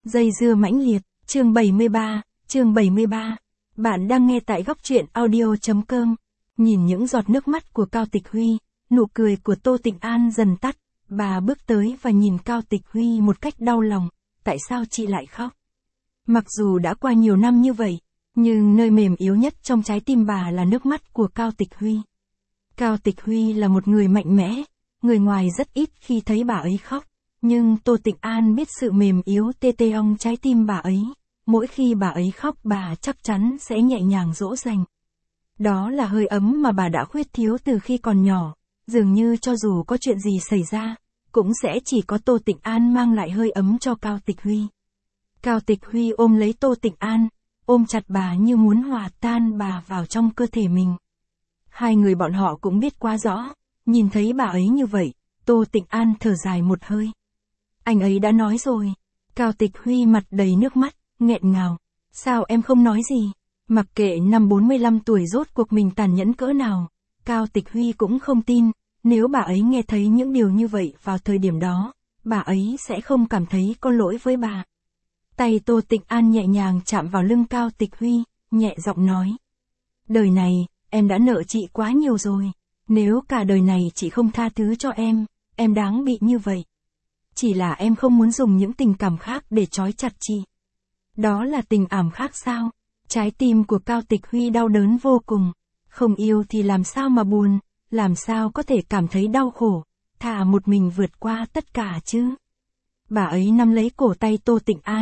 Dây dưa mãnh liệt, chương 73. Bạn đang nghe tại góc truyện audio.com. Nhìn những giọt nước mắt của Cao Tịch Huy, nụ cười của Tô Tịnh An dần tắt, bà bước tới và nhìn Cao Tịch Huy một cách đau lòng, tại sao chị lại khóc? Mặc dù đã qua nhiều năm như vậy, nhưng nơi mềm yếu nhất trong trái tim bà là nước mắt của Cao Tịch Huy. Cao Tịch Huy là một người mạnh mẽ, người ngoài rất ít khi thấy bà ấy khóc. Nhưng Tô Tịnh An biết sự mềm yếu tê tê ong trái tim bà ấy, mỗi khi bà ấy khóc bà chắc chắn sẽ nhẹ nhàng dỗ dành. Đó là hơi ấm mà bà đã khuyết thiếu từ khi còn nhỏ, dường như cho dù có chuyện gì xảy ra, cũng sẽ chỉ có Tô Tịnh An mang lại hơi ấm cho Cao Tịch Huy. Cao Tịch Huy ôm lấy Tô Tịnh An, ôm chặt bà như muốn hòa tan bà vào trong cơ thể mình. Hai người bọn họ cũng biết quá rõ, nhìn thấy bà ấy như vậy, Tô Tịnh An thở dài một hơi. Anh ấy đã nói rồi. Cao Tịch Huy mặt đầy nước mắt, nghẹn ngào. Sao em không nói gì? Mặc kệ năm 45 tuổi rốt cuộc mình tàn nhẫn cỡ nào, Cao Tịch Huy cũng không tin, nếu bà ấy nghe thấy những điều như vậy vào thời điểm đó, bà ấy sẽ không cảm thấy có lỗi với bà. Tay Tô Tịnh An nhẹ nhàng chạm vào lưng Cao Tịch Huy, nhẹ giọng nói. Đời này, em đã nợ chị quá nhiều rồi. Nếu cả đời này chị không tha thứ cho em đáng bị như vậy. Chỉ là em không muốn dùng những tình cảm khác để trói chặt chị. Đó là tình ảm khác sao? Trái tim của Cao Tịch Huy đau đớn vô cùng. Không yêu thì làm sao mà buồn, làm sao có thể cảm thấy đau khổ, thà một mình vượt qua tất cả chứ. Bà ấy nắm lấy cổ tay Tô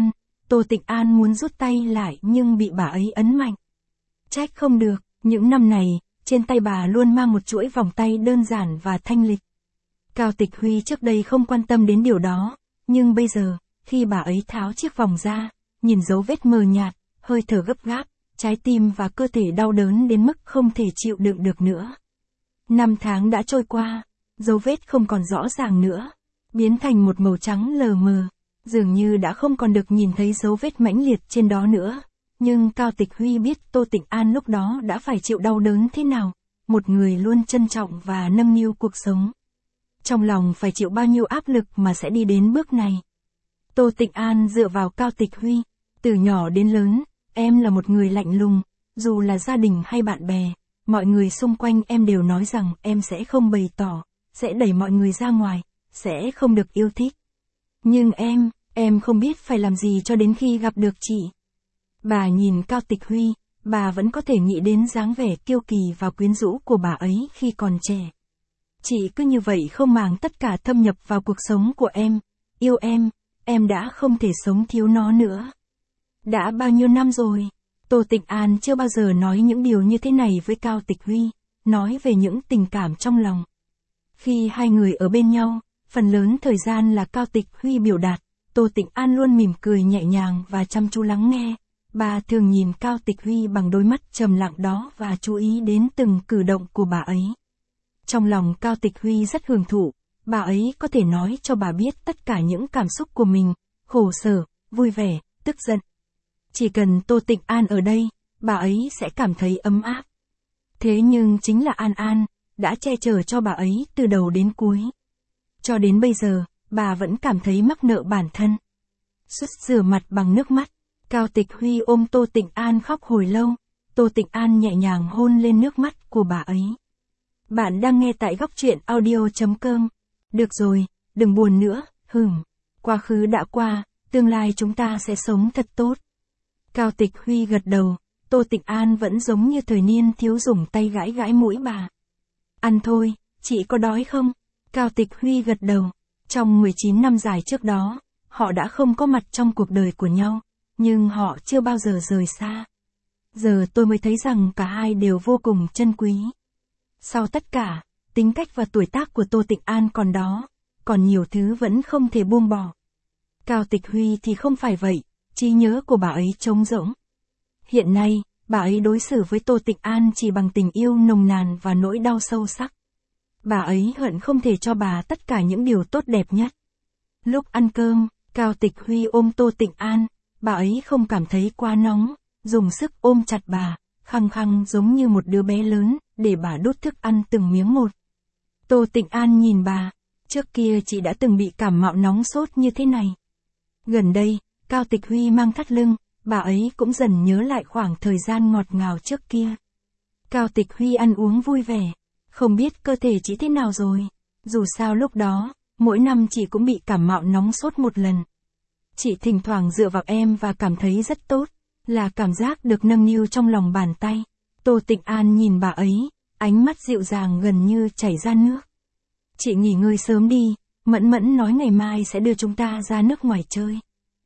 Tịnh An muốn rút tay lại nhưng bị bà ấy ấn mạnh. Trách không được, những năm này, trên tay bà luôn mang một chuỗi vòng tay đơn giản và thanh lịch. Cao Tịch Huy trước đây không quan tâm đến điều đó, nhưng bây giờ, khi bà ấy tháo chiếc vòng ra, nhìn dấu vết mờ nhạt, hơi thở gấp gáp, trái tim và cơ thể đau đớn đến mức không thể chịu đựng được nữa. Năm tháng đã trôi qua, dấu vết không còn rõ ràng nữa, biến thành một màu trắng lờ mờ, dường như đã không còn được nhìn thấy dấu vết mãnh liệt trên đó nữa. Nhưng Cao Tịch Huy biết Tô Tịnh An lúc đó đã phải chịu đau đớn thế nào, một người luôn trân trọng và nâng niu cuộc sống. Trong lòng phải chịu bao nhiêu áp lực mà sẽ đi đến bước này. Tô Tịnh An dựa vào Cao Tịch Huy, từ nhỏ đến lớn, em là một người lạnh lùng, dù là gia đình hay bạn bè, mọi người xung quanh em đều nói rằng em sẽ không bày tỏ, sẽ đẩy mọi người ra ngoài, sẽ không được yêu thích. Nhưng em không biết phải làm gì cho đến khi gặp được chị. Bà nhìn Cao Tịch Huy, bà vẫn có thể nghĩ đến dáng vẻ kiêu kỳ và quyến rũ của bà ấy khi còn trẻ. Chị cứ như vậy không màng tất cả thâm nhập vào cuộc sống của em, yêu em đã không thể sống thiếu nó nữa. Đã bao nhiêu năm rồi, Tô Tịnh An chưa bao giờ nói những điều như thế này với Cao Tịch Huy, nói về những tình cảm trong lòng. Khi hai người ở bên nhau, phần lớn thời gian là Cao Tịch Huy biểu đạt, Tô Tịnh An luôn mỉm cười nhẹ nhàng và chăm chú lắng nghe. Bà thường nhìn Cao Tịch Huy bằng đôi mắt trầm lặng đó và chú ý đến từng cử động của bà ấy. Trong lòng Cao Tịch Huy rất hưởng thụ, bà ấy có thể nói cho bà biết tất cả những cảm xúc của mình, khổ sở, vui vẻ, tức giận. Chỉ cần Tô Tịnh An ở đây, bà ấy sẽ cảm thấy ấm áp. Thế nhưng chính là An đã che chở cho bà ấy từ đầu đến cuối. Cho đến bây giờ, bà vẫn cảm thấy mắc nợ bản thân. Rửa mặt bằng nước mắt, Cao Tịch Huy ôm Tô Tịnh An khóc hồi lâu, Tô Tịnh An nhẹ nhàng hôn lên nước mắt của bà ấy. Bạn đang nghe tại góc truyện audio.com. Được rồi, đừng buồn nữa, quá khứ đã qua, tương lai chúng ta sẽ sống thật tốt. Cao Tịch Huy gật đầu, Tô Tịnh An vẫn giống như thời niên thiếu dùng tay gãi gãi mũi bà. Ăn thôi, chị có đói không? Cao Tịch Huy gật đầu, trong 19 năm dài trước đó, họ đã không có mặt trong cuộc đời của nhau, nhưng họ chưa bao giờ rời xa. Giờ tôi mới thấy rằng cả hai đều vô cùng trân quý. Sau tất cả, tính cách và tuổi tác của Tô Tịnh An còn đó, còn nhiều thứ vẫn không thể buông bỏ. Cao Tịch Huy thì không phải vậy, trí nhớ của bà ấy trống rỗng. Hiện nay, bà ấy đối xử với Tô Tịnh An chỉ bằng tình yêu nồng nàn và nỗi đau sâu sắc. Bà ấy hận không thể cho bà tất cả những điều tốt đẹp nhất. Lúc ăn cơm, Cao Tịch Huy ôm Tô Tịnh An, bà ấy không cảm thấy quá nóng, dùng sức ôm chặt bà, khăng khăng giống như một đứa bé lớn, để bà đút thức ăn từng miếng một. Tô Tịnh An nhìn bà, trước kia chị đã từng bị cảm mạo nóng sốt như thế này. Gần đây, Cao Tịch Huy mang thắt lưng, bà ấy cũng dần nhớ lại khoảng thời gian ngọt ngào trước kia. Cao Tịch Huy ăn uống vui vẻ, không biết cơ thể chị thế nào rồi. Dù sao lúc đó, mỗi năm chị cũng bị cảm mạo nóng sốt một lần. Chị thỉnh thoảng dựa vào em và cảm thấy rất tốt, là cảm giác được nâng niu trong lòng bàn tay. Tô Tịnh An nhìn bà ấy, ánh mắt dịu dàng gần như chảy ra nước. Chị nghỉ ngơi sớm đi, Mẫn Mẫn nói ngày mai sẽ đưa chúng ta ra nước ngoài chơi.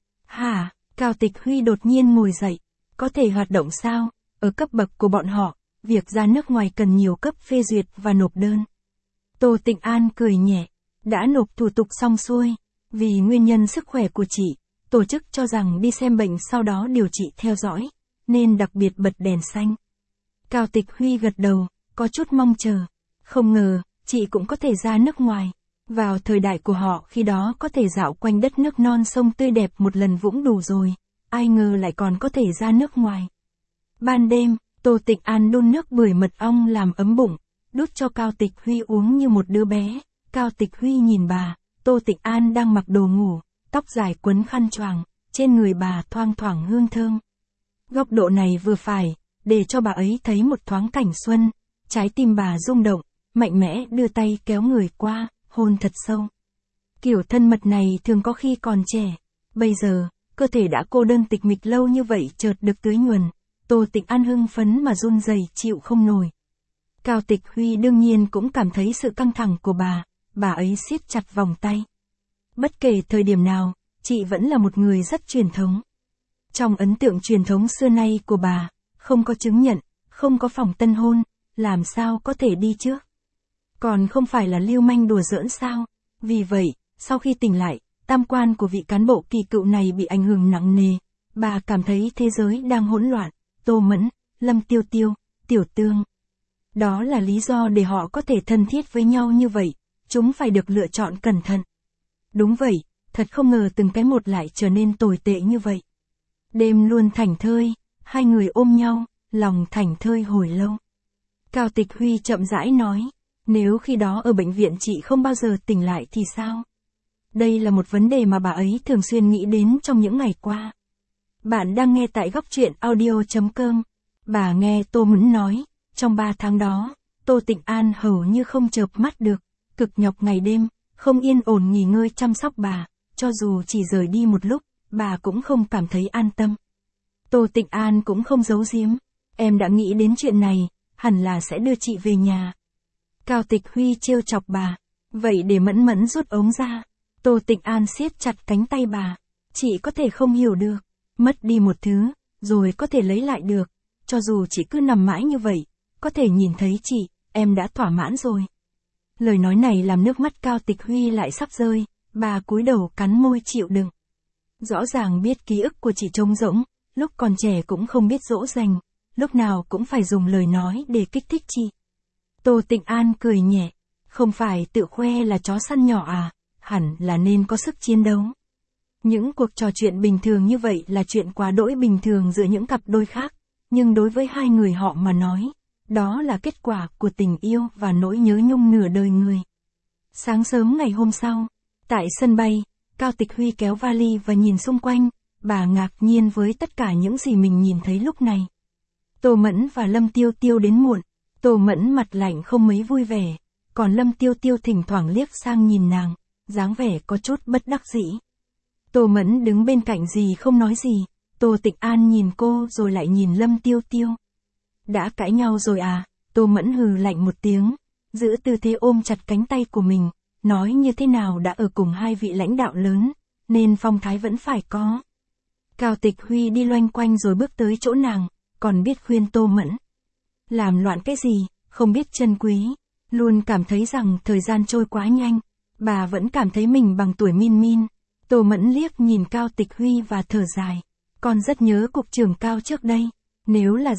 Hả? Cao Tịch Huy đột nhiên ngồi dậy. Có thể hoạt động sao? Ở cấp bậc của bọn họ, việc ra nước ngoài cần nhiều cấp phê duyệt và nộp đơn. Tô Tịnh An cười nhẹ. Đã nộp thủ tục xong xuôi. Vì nguyên nhân sức khỏe của chị, tổ chức cho rằng đi xem bệnh sau đó điều trị theo dõi, nên đặc biệt bật đèn xanh. Cao Tịch Huy gật đầu, có chút mong chờ. Không ngờ, chị cũng có thể ra nước ngoài. Vào thời đại của họ khi đó có thể dạo quanh đất nước non sông tươi đẹp một lần cũng đủ rồi. Ai ngờ lại còn có thể ra nước ngoài. Ban đêm, Tô Tịnh An đun nước bưởi mật ong làm ấm bụng, đút cho Cao Tịch Huy uống như một đứa bé. Cao Tịch Huy nhìn bà, Tô Tịnh An đang mặc đồ ngủ, tóc dài quấn khăn choàng, trên người bà thoang thoảng hương thơm. Góc độ này vừa phải, để cho bà ấy thấy một thoáng cảnh xuân. Trái tim bà rung động, mạnh mẽ đưa tay kéo người qua, hôn thật sâu. Kiểu thân mật này thường có khi còn trẻ. Bây giờ, cơ thể đã cô đơn tịch mịch lâu như vậy chợt được tưới nhuần. Tô Tịnh An hưng phấn mà run rẩy chịu không nổi. Cao Tịch Huy đương nhiên cũng cảm thấy sự căng thẳng của bà ấy siết chặt vòng tay. Bất kể thời điểm nào, chị vẫn là một người rất truyền thống. Trong ấn tượng truyền thống xưa nay của bà, không có chứng nhận, không có phòng tân hôn, làm sao có thể đi trước. Còn không phải là lưu manh đùa giỡn sao? Vì vậy, sau khi tỉnh lại, tam quan của vị cán bộ kỳ cựu này bị ảnh hưởng nặng nề. Bà cảm thấy thế giới đang hỗn loạn. Tô Mẫn, Lâm Tiêu Tiêu, Tiểu Tương. Đó là lý do để họ có thể thân thiết với nhau như vậy. Chúng phải được lựa chọn cẩn thận. Đúng vậy, thật không ngờ từng cái một lại trở nên tồi tệ như vậy. Đêm luôn thảnh thơi, hai người ôm nhau, lòng thảnh thơi hồi lâu. Cao Tịch Huy chậm rãi nói, nếu khi đó ở bệnh viện chị không bao giờ tỉnh lại thì sao? Đây là một vấn đề mà bà ấy thường xuyên nghĩ đến trong những ngày qua. Bạn đang nghe tại góc truyện audio.com. Bà nghe Tô Mẫn nói, trong 3 tháng đó, Tô Tịnh An hầu như không chợp mắt được, cực nhọc ngày đêm, không yên ổn nghỉ ngơi chăm sóc bà, cho dù chỉ rời đi một lúc, bà cũng không cảm thấy an tâm. Tô Tịnh An cũng không giấu giếm, em đã nghĩ đến chuyện này, hẳn là sẽ đưa chị về nhà. Cao Tịch Huy trêu chọc bà, vậy để Mẫn Mẫn rút ống ra. Tô Tịnh An siết chặt cánh tay bà, chị có thể không hiểu được, mất đi một thứ, rồi có thể lấy lại được, cho dù chị cứ nằm mãi như vậy, có thể nhìn thấy chị, em đã thỏa mãn rồi. Lời nói này làm nước mắt Cao Tịch Huy lại sắp rơi, bà cúi đầu cắn môi chịu đựng. Rõ ràng biết ký ức của chị trống rỗng, lúc còn trẻ cũng không biết dỗ dành, lúc nào cũng phải dùng lời nói để kích thích chị. Tô Tịnh An cười nhẹ, không phải tự khoe là chó săn nhỏ à, hẳn là nên có sức chiến đấu. Những cuộc trò chuyện bình thường như vậy là chuyện quá đỗi bình thường giữa những cặp đôi khác, nhưng đối với hai người họ mà nói, đó là kết quả của tình yêu và nỗi nhớ nhung nửa đời người. Sáng sớm ngày hôm sau, tại sân bay, Cao Tịch Huy kéo vali và nhìn xung quanh, bà ngạc nhiên với tất cả những gì mình nhìn thấy lúc này. Tô Mẫn và Lâm Tiêu Tiêu đến muộn, Tô Mẫn mặt lạnh không mấy vui vẻ, còn Lâm Tiêu Tiêu thỉnh thoảng liếc sang nhìn nàng, dáng vẻ có chút bất đắc dĩ. Tô Mẫn đứng bên cạnh gì không nói gì, Tô Tịnh An nhìn cô rồi lại nhìn Lâm Tiêu Tiêu. Đã cãi nhau rồi à? Tô Mẫn hừ lạnh một tiếng, giữ tư thế ôm chặt cánh tay của mình, nói như thế nào đã ở cùng hai vị lãnh đạo lớn, nên phong thái vẫn phải có. Cao Tịch Huy đi loanh quanh rồi bước tới chỗ nàng, còn biết khuyên Tô Mẫn. Làm loạn cái gì, không biết trân quý, luôn cảm thấy rằng thời gian trôi quá nhanh, bà vẫn cảm thấy mình bằng tuổi Min Min. Tô Mẫn liếc nhìn Cao Tịch Huy và thở dài, con rất nhớ cục trưởng Cao trước đây, nếu là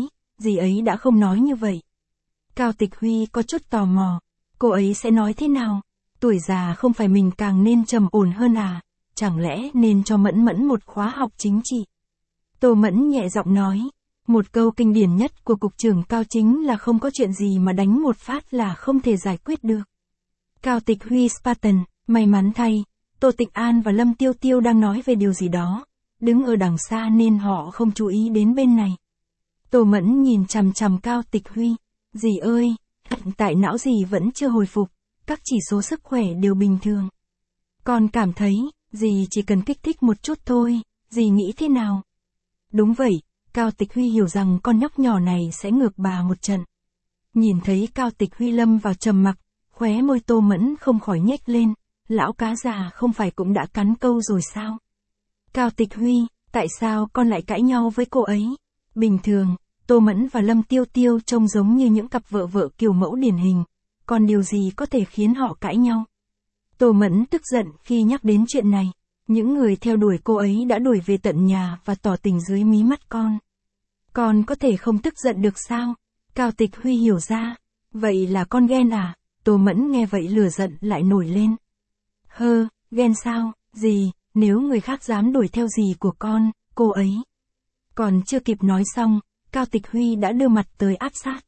dì ấy đã không nói như vậy. Cao Tịch Huy có chút tò mò, cô ấy sẽ nói thế nào? Tuổi già không phải mình càng nên trầm ổn hơn à? Chẳng lẽ nên cho Mẫn Mẫn một khóa học chính trị? Tô Mẫn nhẹ giọng nói, một câu kinh điển nhất của cục trưởng Cao chính là không có chuyện gì mà đánh một phát là không thể giải quyết được. Cao Tịch Huy Spartan, may mắn thay, Tô Tịnh An và Lâm Tiêu Tiêu đang nói về điều gì đó, đứng ở đằng xa nên họ không chú ý đến bên này. Tô Mẫn nhìn chằm chằm Cao Tịch Huy. Dì ơi, hiện tại não dì vẫn chưa hồi phục, các chỉ số sức khỏe đều bình thường. Con cảm thấy, dì chỉ cần kích thích một chút thôi, dì nghĩ thế nào? Đúng vậy, Cao Tịch Huy hiểu rằng con nhóc nhỏ này sẽ ngược bà một trận. Nhìn thấy Cao Tịch Huy lâm vào trầm mặc, khóe môi Tô Mẫn không khỏi nhếch lên, lão cá già không phải cũng đã cắn câu rồi sao? Cao Tịch Huy, tại sao con lại cãi nhau với cô ấy? Bình thường, Tô Mẫn và Lâm Tiêu Tiêu trông giống như những cặp vợ vợ kiểu mẫu điển hình, còn điều gì có thể khiến họ cãi nhau? Tô Mẫn tức giận khi nhắc đến chuyện này, những người theo đuổi cô ấy đã đuổi về tận nhà và tỏ tình dưới mí mắt con. Con có thể không tức giận được sao? Cao Tịch Huy hiểu ra, vậy là con ghen à? Tô Mẫn nghe vậy lửa giận lại nổi lên. Ghen sao, dì, nếu người khác dám đuổi theo dì của con, cô ấy. Còn chưa kịp nói xong, Cao Tịch Huy đã đưa mặt tới áp sát.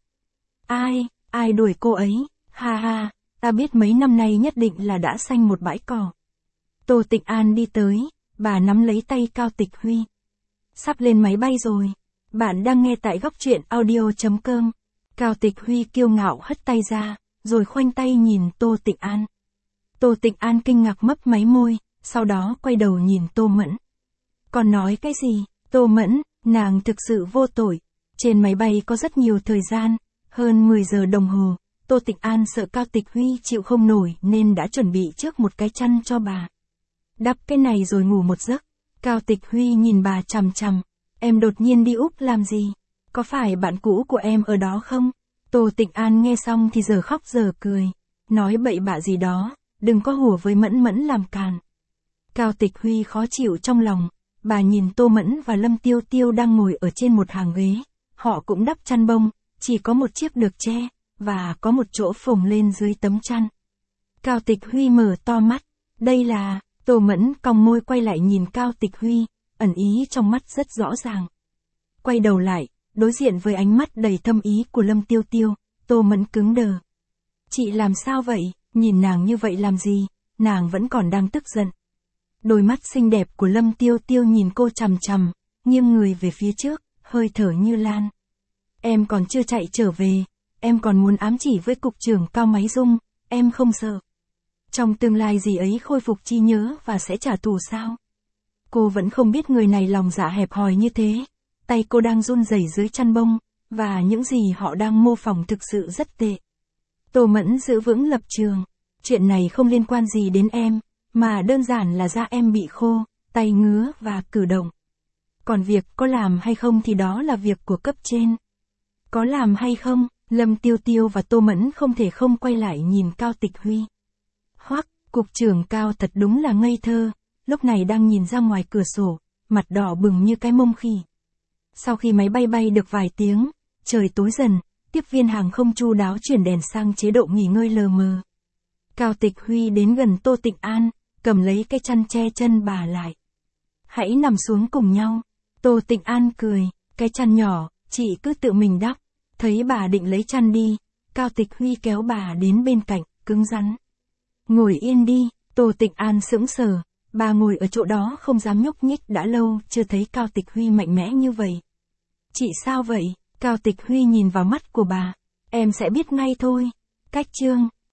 Ai đuổi cô ấy, ha ha, ta biết mấy năm nay nhất định là đã xanh một bãi cỏ. Tô Tịnh An đi tới, bà nắm lấy tay Cao Tịch Huy. Sắp lên máy bay rồi, bạn đang nghe tại góc truyện audio.com. Cao Tịch Huy kiêu ngạo hất tay ra, rồi khoanh tay nhìn Tô Tịnh An. Tô Tịnh An kinh ngạc mấp máy môi, sau đó quay đầu nhìn Tô Mẫn. Còn nói cái gì? Tô Mẫn, nàng thực sự vô tội. Trên máy bay có rất nhiều thời gian, hơn 10 giờ đồng hồ. Tô Tịnh An sợ Cao Tịch Huy chịu không nổi nên đã chuẩn bị trước một cái chăn cho bà. Đắp cái này rồi ngủ một giấc. Cao Tịch Huy nhìn bà chằm chằm. Em đột nhiên đi Úc làm gì? Có phải bạn cũ của em ở đó không? Tô Tịnh An nghe xong thì giờ khóc giờ cười. Nói bậy bạ gì đó, đừng có hùa với Mẫn Mẫn làm càn. Cao Tịch Huy khó chịu trong lòng. Bà nhìn Tô Mẫn và Lâm Tiêu Tiêu đang ngồi ở trên một hàng ghế. Họ cũng đắp chăn bông, chỉ có một chiếc được che, và có một chỗ phồng lên dưới tấm chăn. Cao Tịch Huy mở to mắt. Đây là... Tô Mẫn cong môi quay lại nhìn Cao Tịch Huy, ẩn ý trong mắt rất rõ ràng. Quay đầu lại, đối diện với ánh mắt đầy thâm ý của Lâm Tiêu Tiêu, Tô Mẫn cứng đờ. Chị làm sao vậy? Nhìn nàng như vậy làm gì? Nàng vẫn còn đang tức giận. Đôi mắt xinh đẹp của Lâm Tiêu Tiêu nhìn cô chằm chằm, nghiêng người về phía trước, hơi thở như lan. Em còn chưa chạy trở về, em còn muốn ám chỉ với cục trưởng Cao Máy Dung, em không sợ. Trong tương lai dì ấy khôi phục trí nhớ và sẽ trả thù sao? Cô vẫn không biết người này lòng dạ hẹp hòi như thế. Tay cô đang run rẩy dưới chăn bông, và những gì họ đang mô phỏng thực sự rất tệ. Tô Mẫn giữ vững lập trường. Chuyện này không liên quan gì đến em, mà đơn giản là da em bị khô, tay ngứa và cử động. Còn việc có làm hay không thì đó là việc của cấp trên. Có làm hay không, Lâm Tiêu Tiêu và Tô Mẫn không thể không quay lại nhìn Cao Tịch Huy. Hoắc, cục trưởng Cao thật đúng là ngây thơ, lúc này đang nhìn ra ngoài cửa sổ, mặt đỏ bừng như cái mông khỉ. Sau khi máy bay bay được vài tiếng, trời tối dần, tiếp viên hàng không chu đáo chuyển đèn sang chế độ nghỉ ngơi lờ mờ. Cao Tịch Huy đến gần Tô Tịnh An, cầm lấy cái chăn che chân bà lại. Hãy nằm xuống cùng nhau. Tô Tịnh An cười, cái chăn nhỏ, chị cứ tự mình đắp. Thấy bà định lấy chăn đi, Cao Tịch Huy kéo bà đến bên cạnh, cứng rắn. Ngồi yên đi. Tô Tịnh An sững sờ, bà ngồi ở chỗ đó không dám nhúc nhích đã lâu chưa thấy Cao Tịch Huy mạnh mẽ như vậy. Chị sao vậy? Cao Tịch Huy nhìn vào mắt của bà. Em sẽ biết ngay thôi. Cách chương